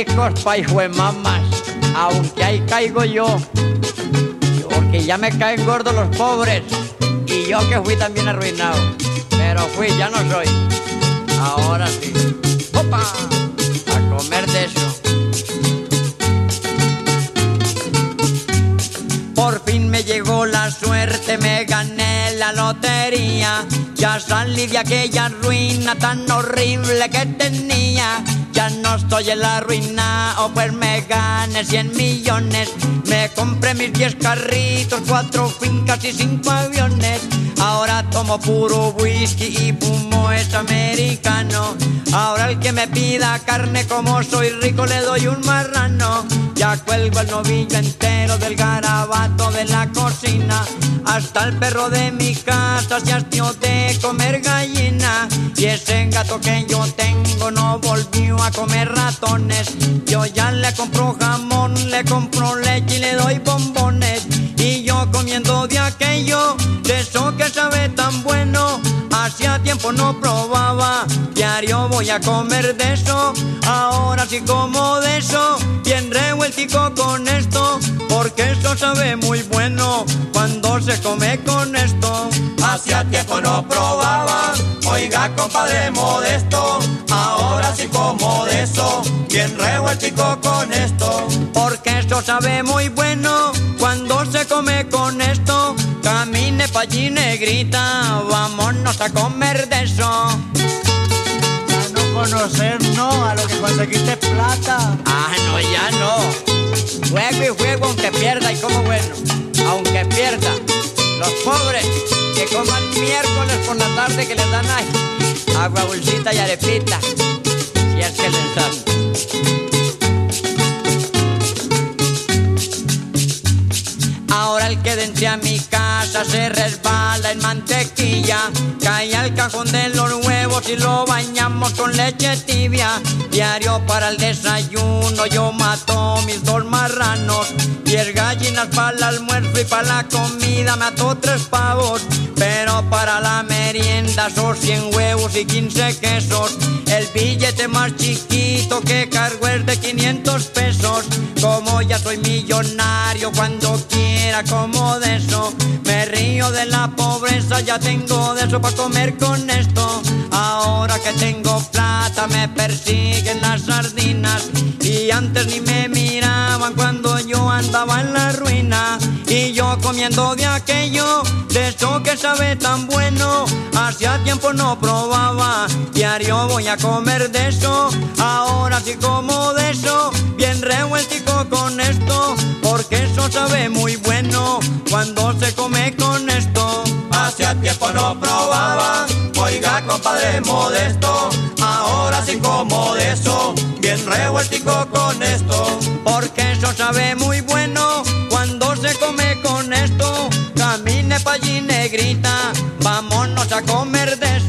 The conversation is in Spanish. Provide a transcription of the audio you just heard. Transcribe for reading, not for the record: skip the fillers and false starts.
ricos pa' hijo de mamás, aunque ahí caigo yo, porque ya me caen gordos los pobres, y yo que fui también arruinado, pero fui, ya no soy. Ahora sí, ¡opa!, a comer de eso. Por fin me llegó la suerte, me gané la lotería. Ya salí de aquella ruina tan horrible que tenía. Ya no estoy en la ruina, oh, pues me gané 100 millones. Me compré mis 10 carritos, 4 fincas y 5 aviones. Ahora tomo puro whisky y fumo es americano. Ahora el que me pida carne, como soy rico le doy un marrano. Ya cuelgo el novillo entero del garabato de la cocina. Hasta el perro de mi casa se hastió de comer gallina. Y ese gato que yo tengo no volvió a comer ratones. Yo ya le compro jamón, le compro leche y le doy bombones. Y yo comiendo de aquello, de eso que sabe tan bueno, hacía tiempo no probaba. Diario voy a comer de eso, ahora sí como de eso, bien revueltico con esto, porque eso sabe muy bueno cuando se come con esto. Hacía tiempo no probaba, oiga compadre Modesto, ahora sí como de eso, bien revueltico con esto. Porque eso sabe muy bueno cuando se come con esto. Camine pa' allí, negrita, vámonos a comer de eso. Ya no conocer, no, a lo que conseguiste plata. Ah, no, ya no. Juego y juego aunque pierda, y como bueno, aunque pierda. Los pobres que coman miércoles por la tarde, que les dan ahí agua dulcita y arepita, si es que les dan. Ahora el que entre a mi casa se resbala en mantequilla, cae al cajón de los huevos y lo bañamos con leche tibia. Diario para el desayuno yo mato mis 2 marranos, 10 gallinas para el almuerzo y para la comida mato 3 pavos. Pero para la merienda son 100 huevos y 15 quesos. El billete más chiquito que cargo es de 500 pesos. Como ya soy millonario, cuando quiera como de eso. Me río de la pobreza, ya tengo de eso para comer con esto. Ahora que tengo plata me persiguen las sardinas, y antes ni me miraban cuando yo andaba en la ruina. Y yo comiendo de aquello, de eso que sabe tan bueno, hacía tiempo no probaba. Diario voy a comer de eso, ahora sí como de eso, bien revueltico con esto, porque eso sabe muy bueno cuando se come con esto. Hacía tiempo no probaba, oiga compadre Modesto, ahora sí como de eso, bien revueltico con esto. Porque eso sabe muy bueno cuando se come con esto. Camine pa' allí, negrita, vámonos a comer de